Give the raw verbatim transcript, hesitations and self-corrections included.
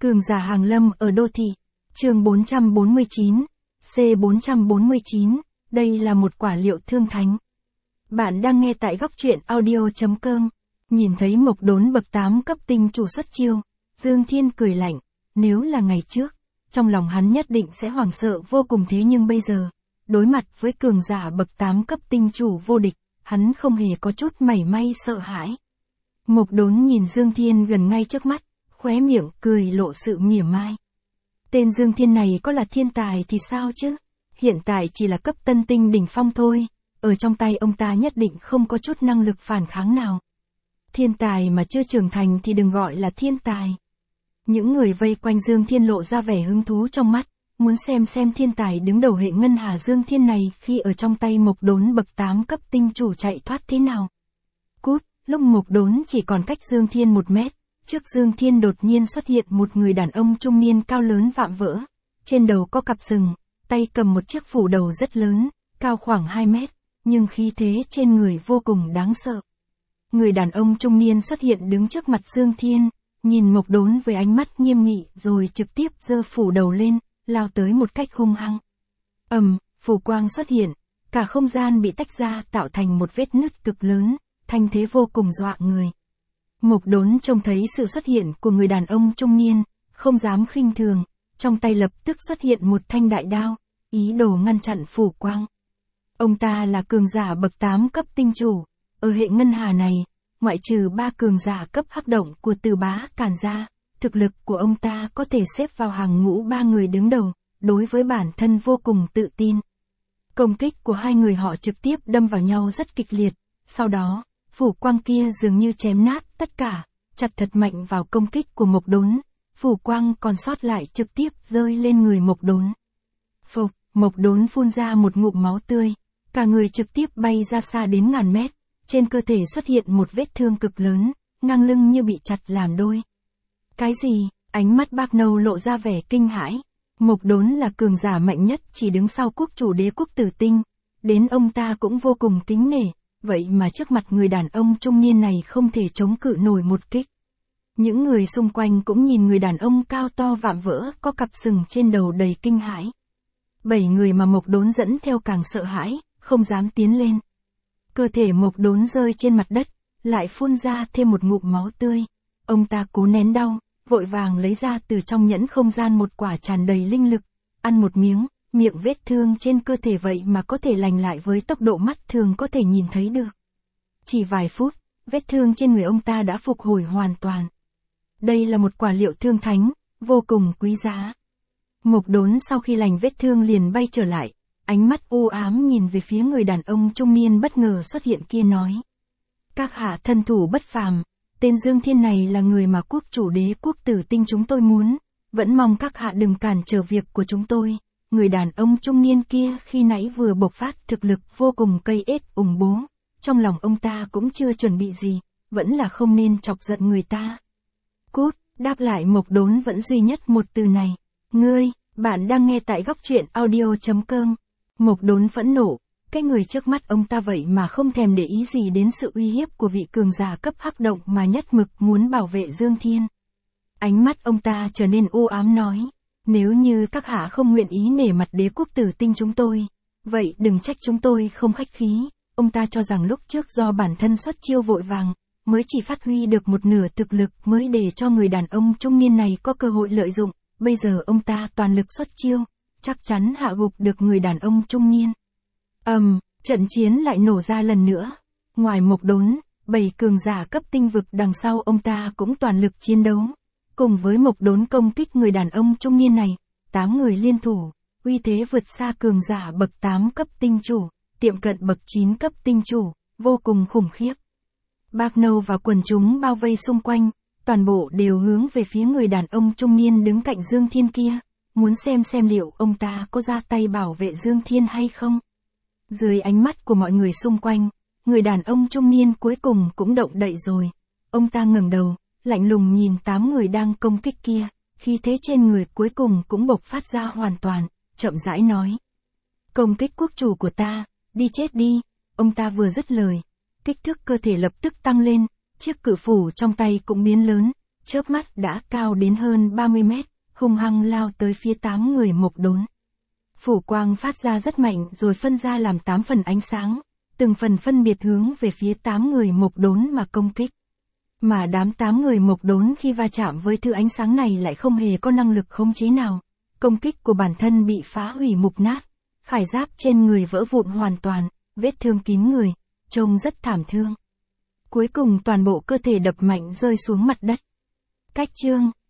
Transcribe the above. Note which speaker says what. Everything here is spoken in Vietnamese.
Speaker 1: Cường giả hàng lâm ở đô thị. Chương bốn trăm bốn mươi chín, C bốn trăm bốn mươi chín, đây là một quả liệu thương thánh. Bạn đang nghe tại góc truyện audio.com. Nhìn thấy Mộc Đốn bậc tám cấp tinh chủ xuất chiêu, Dương Thiên cười lạnh, nếu là ngày trước, trong lòng hắn nhất định sẽ hoảng sợ vô cùng, thế nhưng bây giờ, đối mặt với cường giả bậc tám cấp tinh chủ vô địch, hắn không hề có chút mảy may sợ hãi. Mộc Đốn nhìn Dương Thiên gần ngay trước mắt, khóe miệng cười lộ sự mỉa mai. Tên Dương Thiên này có là thiên tài thì sao chứ? Hiện tại chỉ là cấp tân tinh đỉnh phong thôi, ở trong tay ông ta nhất định không có chút năng lực phản kháng nào. Thiên tài mà chưa trưởng thành thì đừng gọi là thiên tài. Những người vây quanh Dương Thiên lộ ra vẻ hứng thú trong mắt, muốn xem xem thiên tài đứng đầu hệ ngân hà Dương Thiên này khi ở trong tay Mộc Đốn bậc tám cấp tinh chủ chạy thoát thế nào. Cút, lúc Mộc Đốn chỉ còn cách Dương Thiên một mét, trước Dương Thiên đột nhiên xuất hiện một người đàn ông trung niên cao lớn vạm vỡ, trên đầu có cặp sừng, tay cầm một chiếc phủ đầu rất lớn, cao khoảng hai mét, nhưng khí thế trên người vô cùng đáng sợ. Người đàn ông trung niên xuất hiện đứng trước mặt Dương Thiên, nhìn Mộc Đốn với ánh mắt nghiêm nghị rồi trực tiếp giơ phủ đầu lên, lao tới một cách hung hăng. Ầm, phù quang xuất hiện, cả không gian bị tách ra tạo thành một vết nứt cực lớn, thanh thế vô cùng dọa người. Mộc Đốn trông thấy sự xuất hiện của người đàn ông trung niên, không dám khinh thường, trong tay lập tức xuất hiện một thanh đại đao, ý đồ ngăn chặn phù quang. Ông ta là cường giả bậc tám cấp tinh chủ, ở hệ ngân hà này, ngoại trừ ba cường giả cấp hắc động của Từ Bá Càn ra, thực lực của ông ta có thể xếp vào hàng ngũ ba người đứng đầu, đối với bản thân vô cùng tự tin. Công kích của hai người họ trực tiếp đâm vào nhau rất kịch liệt, sau đó, phủ quang kia dường như chém nát tất cả, chặt thật mạnh vào công kích của Mộc Đốn, phủ quang còn sót lại trực tiếp rơi lên người Mộc Đốn. Phộc, Mộc Đốn phun ra một ngụm máu tươi, cả người trực tiếp bay ra xa đến ngàn mét, trên cơ thể xuất hiện một vết thương cực lớn, ngang lưng như bị chặt làm đôi. Cái gì? Ánh mắt Bác Nâu lộ ra vẻ kinh hãi. Mộc Đốn là cường giả mạnh nhất chỉ đứng sau quốc chủ đế quốc Tử Tinh, đến ông ta cũng vô cùng kính nể, vậy mà trước mặt người đàn ông trung niên này không thể chống cự nổi một kích. Những người xung quanh cũng nhìn người đàn ông cao to vạm vỡ có cặp sừng trên đầu đầy kinh hãi. Bảy người mà Mộc Đốn dẫn theo càng sợ hãi, không dám tiến lên. Cơ thể Mộc Đốn rơi trên mặt đất, lại phun ra thêm một ngụm máu tươi. Ông ta cố nén đau, vội vàng lấy ra từ trong nhẫn không gian một quả tràn đầy linh lực, ăn một miếng, miệng vết thương trên cơ thể vậy mà có thể lành lại với tốc độ mắt thường có thể nhìn thấy được. Chỉ vài phút, vết thương trên người ông ta đã phục hồi hoàn toàn. Đây là một quả liệu thương thánh, vô cùng quý giá. Mộc Đốn sau khi lành vết thương liền bay trở lại, ánh mắt u ám nhìn về phía người đàn ông trung niên bất ngờ xuất hiện kia nói. Các hạ thân thủ bất phàm, tên Dương Thiên này là người mà quốc chủ đế quốc Tử Tinh chúng tôi muốn, vẫn mong các hạ đừng cản trở việc của chúng tôi. Người đàn ông trung niên kia khi nãy vừa bộc phát thực lực vô cùng cây ết ủng bố, trong lòng ông ta cũng chưa chuẩn bị gì, vẫn là không nên chọc giận người ta. Cút, đáp lại Mộc Đốn vẫn duy nhất một từ này. Ngươi, bạn đang nghe tại góc truyện audio.com. Mộc Đốn phẫn nộ, cái người trước mắt ông ta vậy mà không thèm để ý gì đến sự uy hiếp của vị cường giả cấp hắc động mà nhất mực muốn bảo vệ Dương Thiên. Ánh mắt ông ta trở nên u ám nói, nếu như các hạ không nguyện ý nể mặt đế quốc Tử Tinh chúng tôi, vậy đừng trách chúng tôi không khách khí. Ông ta cho rằng lúc trước do bản thân xuất chiêu vội vàng, mới chỉ phát huy được một nửa thực lực mới để cho người đàn ông trung niên này có cơ hội lợi dụng, bây giờ ông ta toàn lực xuất chiêu, chắc chắn hạ gục được người đàn ông trung niên. Ầm, um, trận chiến lại nổ ra lần nữa. Ngoài Mộc Đốn, bảy cường giả cấp tinh vực đằng sau ông ta cũng toàn lực chiến đấu. Cùng với Mộc Đốn công kích người đàn ông trung niên này, tám người liên thủ, uy thế vượt xa cường giả bậc tám cấp tinh chủ, tiệm cận bậc chín cấp tinh chủ, vô cùng khủng khiếp. Bác Nâu và quần chúng bao vây xung quanh, toàn bộ đều hướng về phía người đàn ông trung niên đứng cạnh Dương Thiên kia, muốn xem xem liệu ông ta có ra tay bảo vệ Dương Thiên hay không. Dưới ánh mắt của mọi người xung quanh, người đàn ông trung niên cuối cùng cũng động đậy rồi. Ông ta ngẩng đầu, lạnh lùng nhìn tám người đang công kích kia, khí thế trên người cuối cùng cũng bộc phát ra hoàn toàn, chậm rãi nói. Công kích quốc chủ của ta, đi chết đi. Ông ta vừa dứt lời, kích thước cơ thể lập tức tăng lên, chiếc cự phủ trong tay cũng biến lớn, chớp mắt đã cao đến hơn ba mươi mét, hung hăng lao tới phía tám người Mộc Đốn. Phủ quang phát ra rất mạnh rồi phân ra làm tám phần ánh sáng, từng phần phân biệt hướng về phía tám người Mộc Đốn mà công kích. Mà đám tám người Mộc Đốn khi va chạm với thứ ánh sáng này lại không hề có năng lực khống chế nào. Công kích của bản thân bị phá hủy mục nát, khải giáp trên người vỡ vụn hoàn toàn, vết thương kín người, trông rất thảm thương. Cuối cùng toàn bộ cơ thể đập mạnh rơi xuống mặt đất. Cách chương